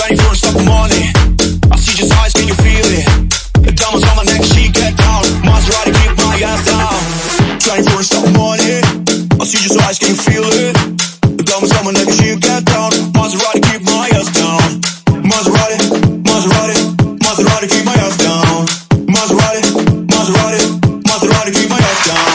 21st of the morning. I see your eyes, can you feel it? The diamonds on my neck, she get down. Maserati, keep my ass down. 21st of the morning. I see your eyes, can you feel it? The diamonds on my neck, she get down. Maserati, keep my ass down. Maserati, Maserati, Maserati, keep my ass down. Maserati, Maserati, Maserati, keep my ass down.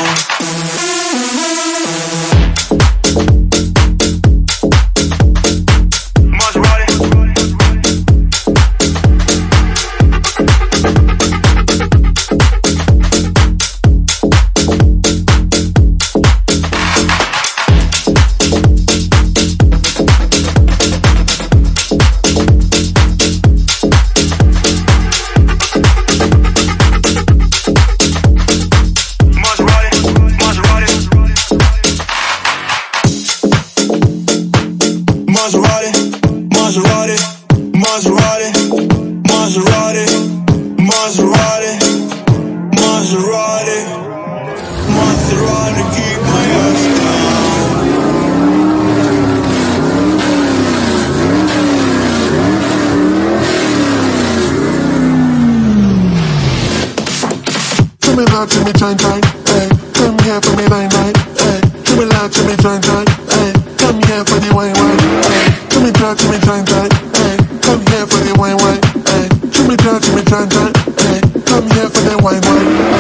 Maserati, Maserati, Maserati, Maserati, Maserati, Maserati, Maserati, keep my ass down. Give me that, give me time, hey. Come here for me, night, hey. Give me that, give me time, hey. Come here for the wine, hey. Give me that, give me time, hey. Come here for the wine, hey. Give me that, give me time, hey. Come here for the wine,